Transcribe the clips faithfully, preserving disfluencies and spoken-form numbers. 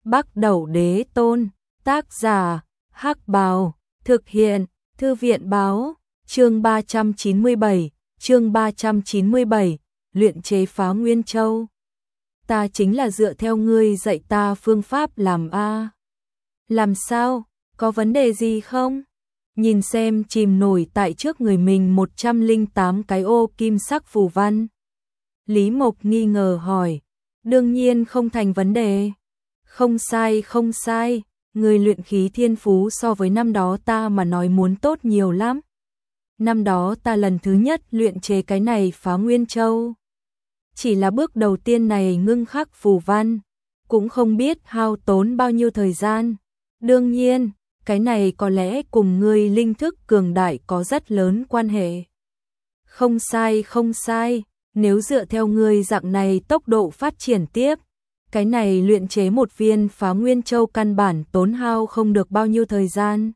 Bắc Đẩu Đế Tôn, tác giả, Hắc Bào, thực hiện, Thư viện báo, chương ba trăm chín mươi bảy, chương ba trăm chín mươi bảy, luyện chế phá Nguyên Châu. Ta chính là dựa theo ngươi dạy ta phương pháp làm a. Làm sao, có vấn đề gì không? Nhìn xem chìm nổi tại trước người mình một trăm lẻ tám cái ô kim sắc phù văn. Lý Mộc nghi ngờ hỏi, đương nhiên không thành vấn đề. Không sai không sai, người luyện khí thiên phú so với năm đó ta mà nói muốn tốt nhiều lắm. Năm đó ta lần thứ nhất luyện chế cái này phá Nguyên Châu. Chỉ là bước đầu tiên này ngưng khắc phù văn, cũng không biết hao tốn bao nhiêu thời gian. Đương nhiên, cái này có lẽ cùng ngươi linh thức cường đại có rất lớn quan hệ. Không sai không sai, nếu dựa theo ngươi dạng này tốc độ phát triển tiếp, cái này luyện chế một viên phá Nguyên Châu căn bản tốn hao không được bao nhiêu thời gian.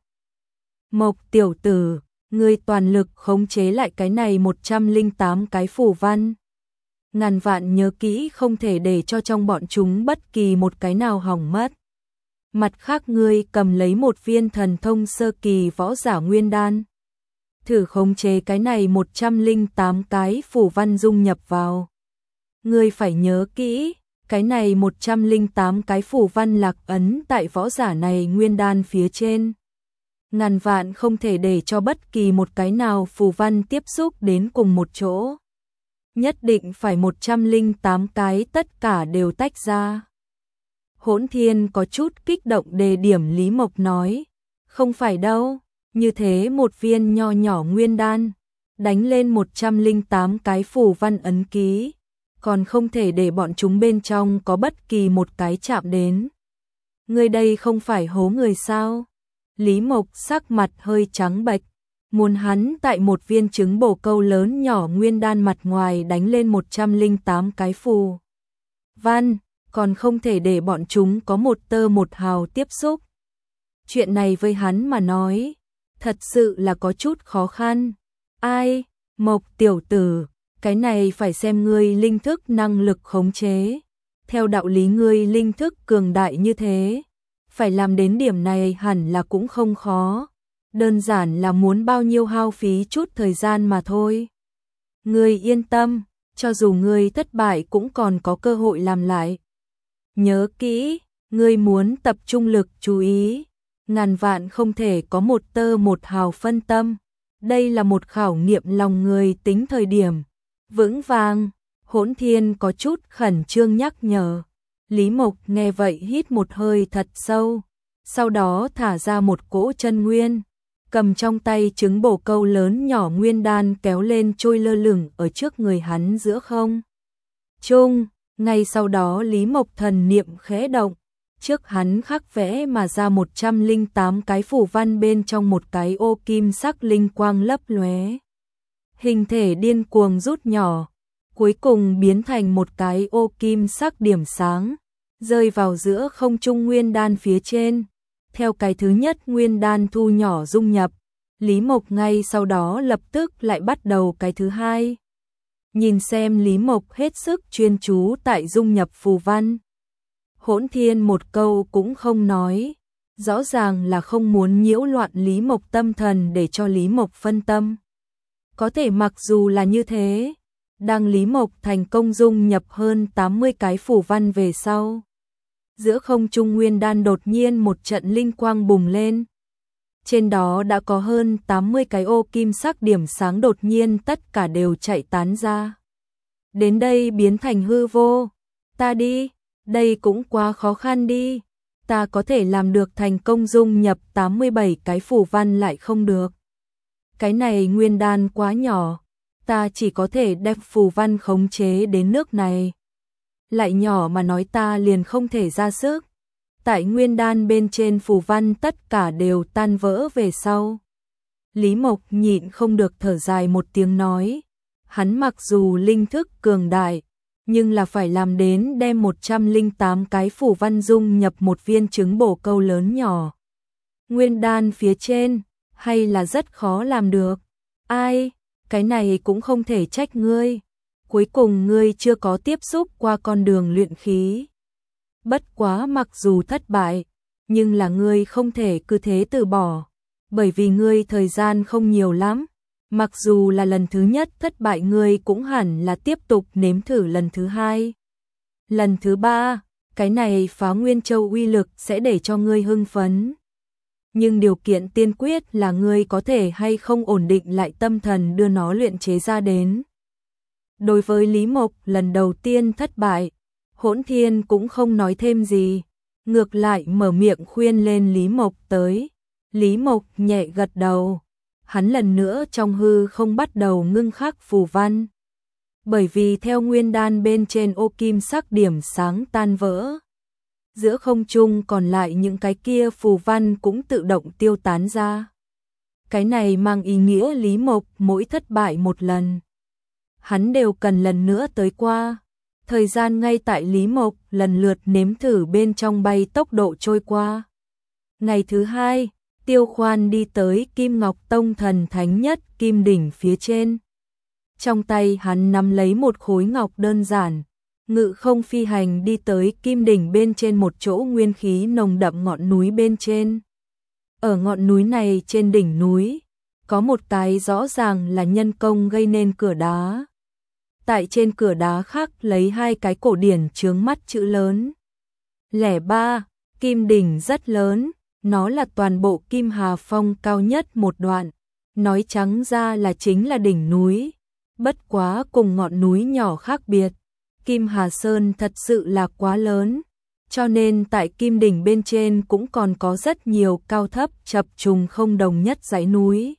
Mộc tiểu tử, ngươi toàn lực khống chế lại cái này một trăm lẻ tám cái phù văn. Ngàn vạn nhớ kỹ không thể để cho trong bọn chúng bất kỳ một cái nào hỏng mất. Mặt khác ngươi cầm lấy một viên thần thông sơ kỳ võ giả nguyên đan. Thử khống chế cái này một trăm lẻ tám cái phù văn dung nhập vào. Ngươi phải nhớ kỹ, cái này một trăm lẻ tám cái phù văn lạc ấn tại võ giả này nguyên đan phía trên. Ngàn vạn không thể để cho bất kỳ một cái nào phù văn tiếp xúc đến cùng một chỗ. Nhất định phải một trăm lẻ tám cái tất cả đều tách ra. Hỗn Thiên có chút kích động đề điểm Lý Mộc nói, không phải đâu, như thế một viên nho nhỏ nguyên đan, đánh lên một trăm lẻ tám cái phù văn ấn ký, còn không thể để bọn chúng bên trong có bất kỳ một cái chạm đến. Người đây không phải hố người sao? Lý Mộc sắc mặt hơi trắng bệch, muốn hắn tại một viên trứng bồ câu lớn nhỏ nguyên đan mặt ngoài đánh lên một trăm lẻ tám cái phù văn, còn không thể để bọn chúng có một tơ một hào tiếp xúc. Chuyện này với hắn mà nói, thật sự là có chút khó khăn. Ai, Mộc tiểu tử, cái này phải xem ngươi linh thức năng lực khống chế. Theo đạo lý ngươi linh thức cường đại như thế, phải làm đến điểm này hẳn là cũng không khó. Đơn giản là muốn bao nhiêu hao phí chút thời gian mà thôi. Ngươi yên tâm, cho dù ngươi thất bại cũng còn có cơ hội làm lại. Nhớ kỹ, ngươi muốn tập trung lực chú ý, ngàn vạn không thể có một tơ một hào phân tâm. Đây là một khảo nghiệm lòng người tính thời điểm. Vững vàng, Hỗn Thiên có chút khẩn trương nhắc nhở. Lý Mộc nghe vậy hít một hơi thật sâu, sau đó thả ra một cỗ chân nguyên, cầm trong tay trứng bồ câu lớn nhỏ nguyên đan kéo lên trôi lơ lửng ở trước người hắn giữa không trung. Ngay sau đó Lý Mộc thần niệm khẽ động, trước hắn khắc vẽ mà ra một trăm lẻ tám cái phù văn bên trong một cái ô kim sắc linh quang lấp lóe. Hình thể điên cuồng rút nhỏ, cuối cùng biến thành một cái ô kim sắc điểm sáng, rơi vào giữa không trung nguyên đan phía trên. Theo cái thứ nhất nguyên đan thu nhỏ dung nhập, Lý Mộc ngay sau đó lập tức lại bắt đầu cái thứ hai. Nhìn xem Lý Mộc hết sức chuyên chú tại dung nhập phù văn. Hỗn Thiên một câu cũng không nói, rõ ràng là không muốn nhiễu loạn Lý Mộc tâm thần để cho Lý Mộc phân tâm. Có thể mặc dù là như thế, đang Lý Mộc thành công dung nhập hơn tám mươi cái phù văn về sau, giữa không trung nguyên đan đột nhiên một trận linh quang bùng lên. Trên đó đã có hơn tám mươi cái ô kim sắc điểm sáng đột nhiên tất cả đều chạy tán ra. Đến đây biến thành hư vô. Ta đi, đây cũng quá khó khăn đi. Ta có thể làm được thành công dung nhập tám mươi bảy cái phù văn lại không được. Cái này nguyên đan quá nhỏ, ta chỉ có thể đem phù văn khống chế đến nước này. Lại nhỏ mà nói ta liền không thể ra sức. Tại nguyên đan bên trên phù văn tất cả đều tan vỡ về sau. Lý Mộc nhịn không được thở dài một tiếng nói, hắn mặc dù linh thức cường đại, nhưng là phải làm đến đem một trăm lẻ tám cái phù văn dung nhập một viên trứng bồ câu lớn nhỏ. Nguyên đan phía trên, hay là rất khó làm được. Ai, cái này cũng không thể trách ngươi. Cuối cùng ngươi chưa có tiếp xúc qua con đường luyện khí. Bất quá mặc dù thất bại, nhưng là ngươi không thể cứ thế từ bỏ, bởi vì ngươi thời gian không nhiều lắm. Mặc dù là lần thứ nhất thất bại ngươi cũng hẳn là tiếp tục nếm thử lần thứ hai. Lần thứ ba, cái này phá Nguyên Châu uy lực sẽ để cho ngươi hưng phấn. Nhưng điều kiện tiên quyết là ngươi có thể hay không ổn định lại tâm thần đưa nó luyện chế ra đến. Đối với Lý Mộc lần đầu tiên thất bại, Hỗn Thiên cũng không nói thêm gì, ngược lại mở miệng khuyên lên Lý Mộc tới. Lý Mộc nhẹ gật đầu, hắn lần nữa trong hư không bắt đầu ngưng khắc phù văn. Bởi vì theo nguyên đan bên trên ô kim sắc điểm sáng tan vỡ, giữa không trung còn lại những cái kia phù văn cũng tự động tiêu tán ra. Cái này mang ý nghĩa Lý Mộc mỗi thất bại một lần, hắn đều cần lần nữa tới qua. Thời gian ngay tại Lý Mộc lần lượt nếm thử bên trong bay tốc độ trôi qua. Ngày thứ hai, Tiêu Khoan đi tới Kim Ngọc Tông thần thánh nhất kim đỉnh phía trên. Trong tay hắn nắm lấy một khối ngọc đơn giản, ngự không phi hành đi tới kim đỉnh bên trên một chỗ nguyên khí nồng đậm ngọn núi bên trên. Ở ngọn núi này trên đỉnh núi, có một cái rõ ràng là nhân công gây nên cửa đá. Tại trên cửa đá khắc lấy hai cái cổ điển chướng mắt chữ lớn. Lẻ ba, kim đỉnh rất lớn, nó là toàn bộ Kim Hà Phong cao nhất một đoạn. Nói trắng ra là chính là đỉnh núi. Bất quá cùng ngọn núi nhỏ khác biệt, Kim Hà Sơn thật sự là quá lớn, cho nên tại Kim Đỉnh bên trên cũng còn có rất nhiều cao thấp chập trùng không đồng nhất dãy núi.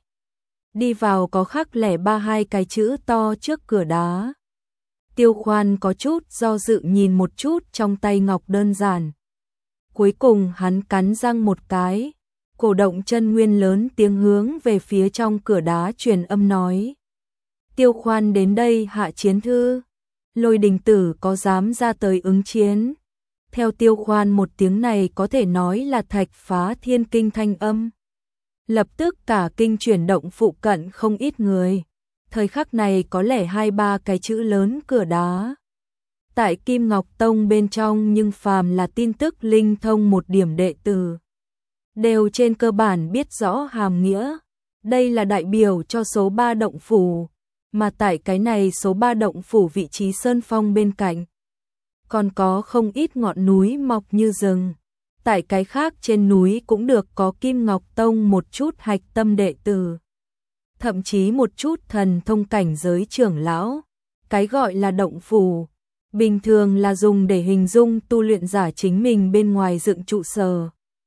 Đi vào có khắc lẻ ba hai cái chữ to trước cửa đá. Tiêu Khoan có chút do dự nhìn một chút trong tay ngọc đơn giản. Cuối cùng hắn cắn răng một cái, cổ động chân nguyên lớn tiếng hướng về phía trong cửa đá truyền âm nói. Tiêu Khoan đến đây hạ chiến thư, Lôi Đình Tử có dám ra tới ứng chiến. Theo Tiêu Khoan một tiếng này có thể nói là thạch phá thiên kinh thanh âm. Lập tức cả kinh chuyển động phụ cận không ít người. Thời khắc này có lẽ hai ba cái chữ lớn cửa đá. Tại Kim Ngọc Tông bên trong nhưng phàm là tin tức linh thông một điểm đệ tử, đều trên cơ bản biết rõ hàm nghĩa. Đây là đại biểu cho số ba động phủ. Mà tại cái này số ba động phủ vị trí sơn phong bên cạnh, còn có không ít ngọn núi mọc như rừng. Tại cái khác trên núi cũng được có Kim Ngọc Tông một chút hạch tâm đệ tử, thậm chí một chút thần thông cảnh giới trưởng lão. Cái gọi là động phủ, bình thường là dùng để hình dung tu luyện giả chính mình bên ngoài dựng trụ sở.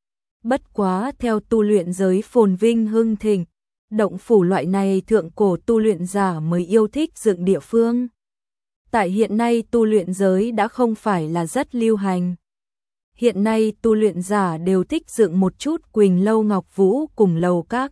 Bất quá theo tu luyện giới phồn vinh hưng thịnh, động phủ loại này thượng cổ tu luyện giả mới yêu thích dựng địa phương. Tại hiện nay tu luyện giới đã không phải là rất lưu hành. Hiện nay tu luyện giả đều thích dựng một chút Quỳnh Lâu Ngọc Vũ cùng lầu các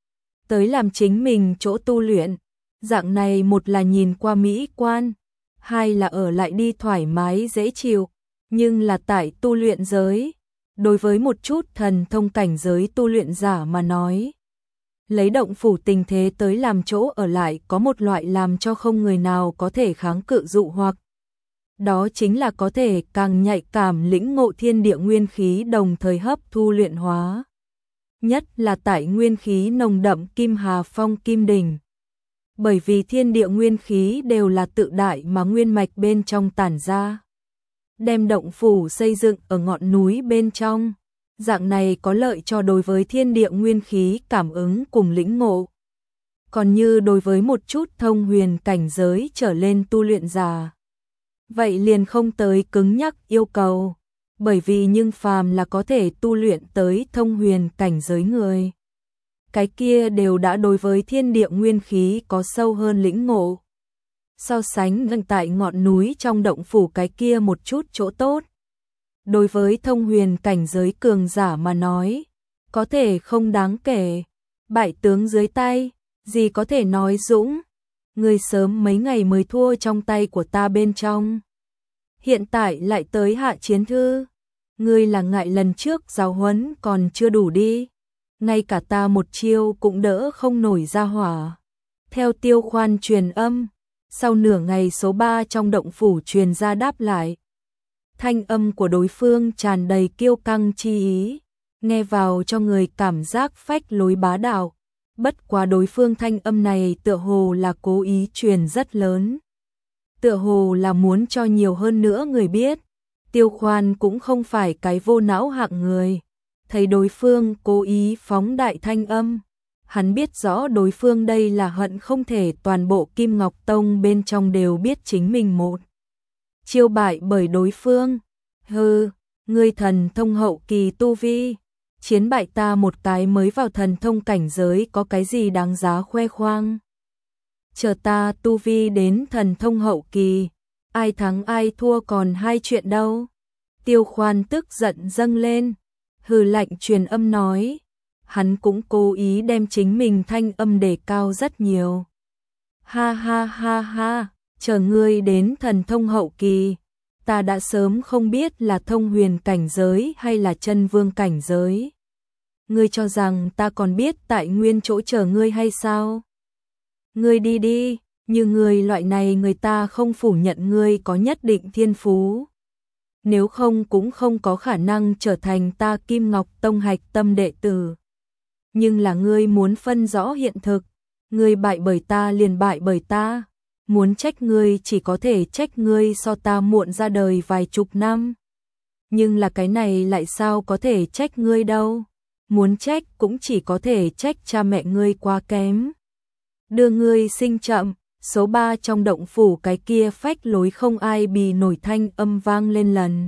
tới làm chính mình chỗ tu luyện. Dạng này một là nhìn qua mỹ quan, hai là ở lại đi thoải mái dễ chịu. Nhưng là tại tu luyện giới, đối với một chút thần thông cảnh giới tu luyện giả mà nói, lấy động phủ tình thế tới làm chỗ ở lại có một loại làm cho không người nào có thể kháng cự dụ hoặc. Đó chính là có thể càng nhạy cảm lĩnh ngộ thiên địa nguyên khí đồng thời hấp thu luyện hóa. Nhất là tại nguyên khí nồng đậm Kim Hà Phong Kim Đỉnh. Bởi vì thiên địa nguyên khí đều là tự đại mà nguyên mạch bên trong tản ra. Đem động phủ xây dựng ở ngọn núi bên trong. Dạng này có lợi cho đối với thiên địa nguyên khí cảm ứng cùng lĩnh ngộ. Còn như đối với một chút thông huyền cảnh giới trở lên tu luyện giả, vậy liền không tới cứng nhắc yêu cầu. Bởi vì nhưng phàm là có thể tu luyện tới thông huyền cảnh giới người, cái kia đều đã đối với thiên địa nguyên khí có sâu hơn lĩnh ngộ. So sánh gần tại ngọn núi trong động phủ cái kia một chút chỗ tốt, đối với thông huyền cảnh giới cường giả mà nói, có thể không đáng kể. Bại tướng dưới tay, gì có thể nói dũng. Người sớm mấy ngày mới thua trong tay của ta bên trong, hiện tại lại tới hạ chiến thư. Ngươi là ngại lần trước giáo huấn còn chưa đủ đi, ngay cả ta một chiêu cũng đỡ không nổi ra hỏa. Theo Tiêu Khoan truyền âm, sau nửa ngày số ba trong động phủ truyền ra đáp lại. Thanh âm của đối phương tràn đầy kiêu căng chi ý, nghe vào cho người cảm giác phách lối bá đạo. Bất quá đối phương thanh âm này tựa hồ là cố ý truyền rất lớn. Tựa hồ là muốn cho nhiều hơn nữa người biết. Tiêu Khoan cũng không phải cái vô não hạng người. Thấy đối phương cố ý phóng đại thanh âm, hắn biết rõ đối phương đây là hận không thể toàn bộ Kim Ngọc Tông bên trong đều biết chính mình một chiêu bại bởi đối phương. Hừ, ngươi thần thông hậu kỳ tu vi, chiến bại ta một cái mới vào thần thông cảnh giới có cái gì đáng giá khoe khoang. Chờ ta tu vi đến thần thông hậu kỳ, ai thắng ai thua còn hai chuyện đâu. Tiêu Khoan tức giận dâng lên, hừ lạnh truyền âm nói. Hắn cũng cố ý đem chính mình thanh âm đề cao rất nhiều. Ha ha ha ha, chờ ngươi đến thần thông hậu kỳ, ta đã sớm không biết là thông huyền cảnh giới hay là chân vương cảnh giới. Ngươi cho rằng ta còn biết tại nguyên chỗ chờ ngươi hay sao? Ngươi đi đi, như ngươi loại này người ta không phủ nhận ngươi có nhất định thiên phú. Nếu không cũng không có khả năng trở thành ta Kim Ngọc Tông hạch tâm đệ tử. Nhưng là ngươi muốn phân rõ hiện thực, ngươi bại bởi ta liền bại bởi ta. Muốn trách ngươi chỉ có thể trách ngươi so ta muộn ra đời vài chục năm. Nhưng là cái này lại sao có thể trách ngươi đâu. Muốn trách cũng chỉ có thể trách cha mẹ ngươi quá kém. Đưa ngươi sinh chậm, số ba trong động phủ cái kia phách lối không ai bì nổi thanh âm vang lên lần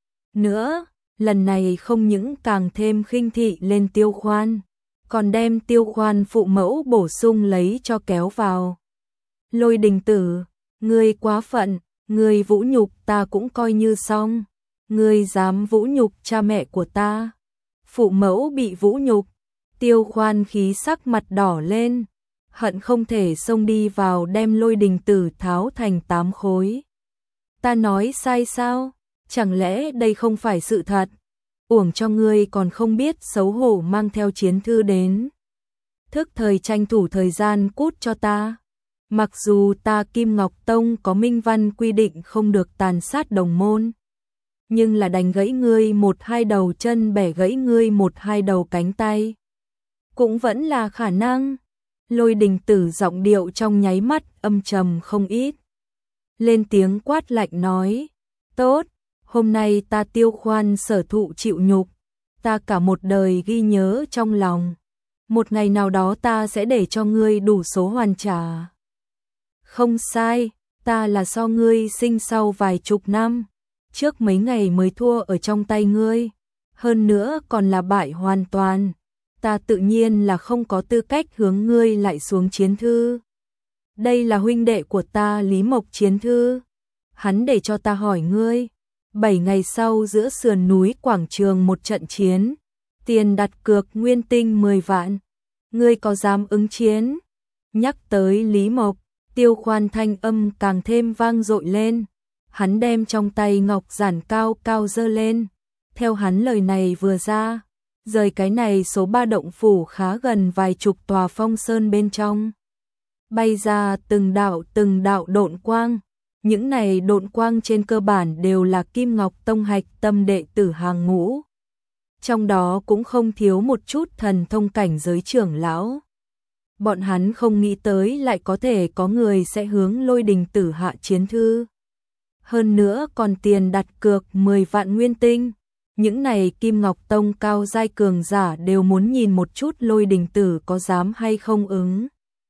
nữa. Lần này không những càng thêm khinh thị lên Tiêu Khoan, còn đem Tiêu Khoan phụ mẫu bổ sung lấy cho kéo vào. Lôi Đình Tử, ngươi quá phận, ngươi vũ nhục ta cũng coi như xong, ngươi dám vũ nhục cha mẹ của ta. Phụ mẫu bị vũ nhục, Tiêu Khoan khí sắc mặt đỏ lên, hận không thể xông đi vào đem Lôi Đình Tử tháo thành tám khối. Ta nói sai sao? Chẳng lẽ đây không phải sự thật? Uổng cho ngươi còn không biết xấu hổ mang theo chiến thư đến. Thức thời tranh thủ thời gian cút cho ta. Mặc dù ta Kim Ngọc Tông có minh văn quy định không được tàn sát đồng môn, nhưng là đánh gãy ngươi một hai đầu chân, bẻ gãy ngươi một hai đầu cánh tay, cũng vẫn là khả năng. Lôi Đình Tử giọng điệu trong nháy mắt âm trầm không ít. Lên tiếng quát lạnh nói, tốt, hôm nay ta Tiêu Khoan sở thụ chịu nhục, ta cả một đời ghi nhớ trong lòng. Một ngày nào đó ta sẽ để cho ngươi đủ số hoàn trả. Không sai, ta là so ngươi sinh sau vài chục năm, trước mấy ngày mới thua ở trong tay ngươi, hơn nữa còn là bại hoàn toàn. Ta tự nhiên là không có tư cách hướng ngươi lại xuống chiến thư. Đây là huynh đệ của ta Lý Mộc chiến thư. Hắn để cho ta hỏi ngươi, bảy ngày sau giữa sườn núi quảng trường một trận chiến, tiền đặt cược nguyên tinh mười vạn. Ngươi có dám ứng chiến? Nhắc tới Lý Mộc, Tiêu Khoan thanh âm càng thêm vang dội lên. Hắn đem trong tay ngọc giản cao cao giơ lên. Theo hắn lời này vừa ra, rời cái này số ba động phủ khá gần vài chục tòa phong sơn bên trong, bay ra từng đạo từng đạo độn quang. Những này độn quang trên cơ bản đều là Kim Ngọc Tông hạch tâm đệ tử hàng ngũ. Trong đó cũng không thiếu một chút thần thông cảnh giới trưởng lão. Bọn hắn không nghĩ tới lại có thể có người sẽ hướng Lôi Đình Tử hạ chiến thư. Hơn nữa còn tiền đặt cược mười vạn nguyên tinh. Những này Kim Ngọc Tông cao giai cường giả đều muốn nhìn một chút Lôi Đình Tử có dám hay không ứng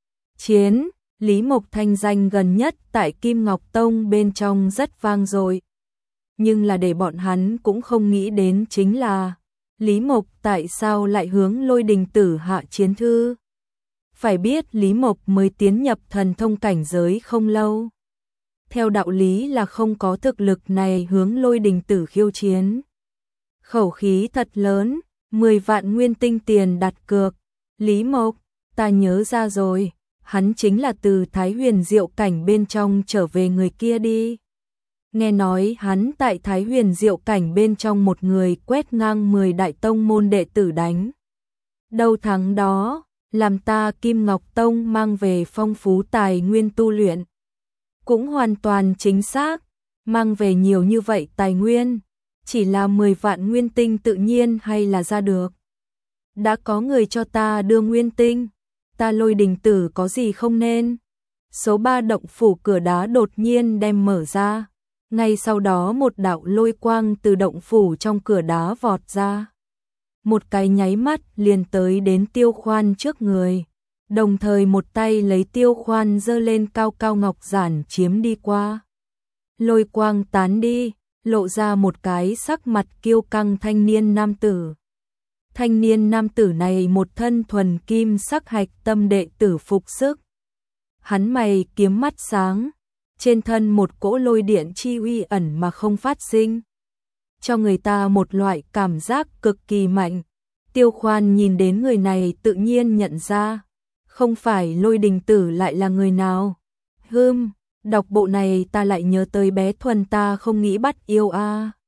chiến. Lý Mộc thanh danh gần nhất tại Kim Ngọc Tông bên trong rất vang dội. Nhưng là để bọn hắn cũng không nghĩ đến chính là Lý Mộc tại sao lại hướng Lôi Đình Tử hạ chiến thư. Phải biết Lý Mộc mới tiến nhập thần thông cảnh giới không lâu, theo đạo lý là không có thực lực này hướng Lôi Đình Tử khiêu chiến. Khẩu khí thật lớn, mười vạn nguyên tinh tiền đặt cược. Lý Mộc, ta nhớ ra rồi, hắn chính là từ Thái Huyền Diệu cảnh bên trong trở về người kia đi. Nghe nói hắn tại Thái Huyền Diệu cảnh bên trong một người quét ngang mười đại tông môn đệ tử đánh đầu thắng đó, làm ta Kim Ngọc Tông mang về phong phú tài nguyên tu luyện. Cũng hoàn toàn chính xác, mang về nhiều như vậy tài nguyên, chỉ là mười vạn nguyên tinh tự nhiên hay là ra được. Đã có người cho ta đưa nguyên tinh, ta Lôi Đình Tử có gì không nên. Số ba động phủ cửa đá đột nhiên đem mở ra, ngay sau đó một đạo lôi quang từ động phủ trong cửa đá vọt ra. Một cái nháy mắt liền tới đến Tiêu Khoan trước người, đồng thời một tay lấy Tiêu Khoan giơ lên cao cao ngọc giản chiếm đi qua. Lôi quang tán đi, lộ ra một cái sắc mặt kiêu căng thanh niên nam tử. Thanh niên nam tử này một thân thuần kim sắc hạch tâm đệ tử phục sức. Hắn mày kiếm mắt sáng, trên thân một cỗ lôi điện chi uy ẩn mà không phát sinh, cho người ta một loại cảm giác cực kỳ mạnh. Tiêu Khoan nhìn đến người này tự nhiên nhận ra, không phải Lôi Đình Tử lại là người nào. Hừm, đọc bộ này ta lại nhớ tới bé Thuần ta không nghĩ bắt yêu a. À.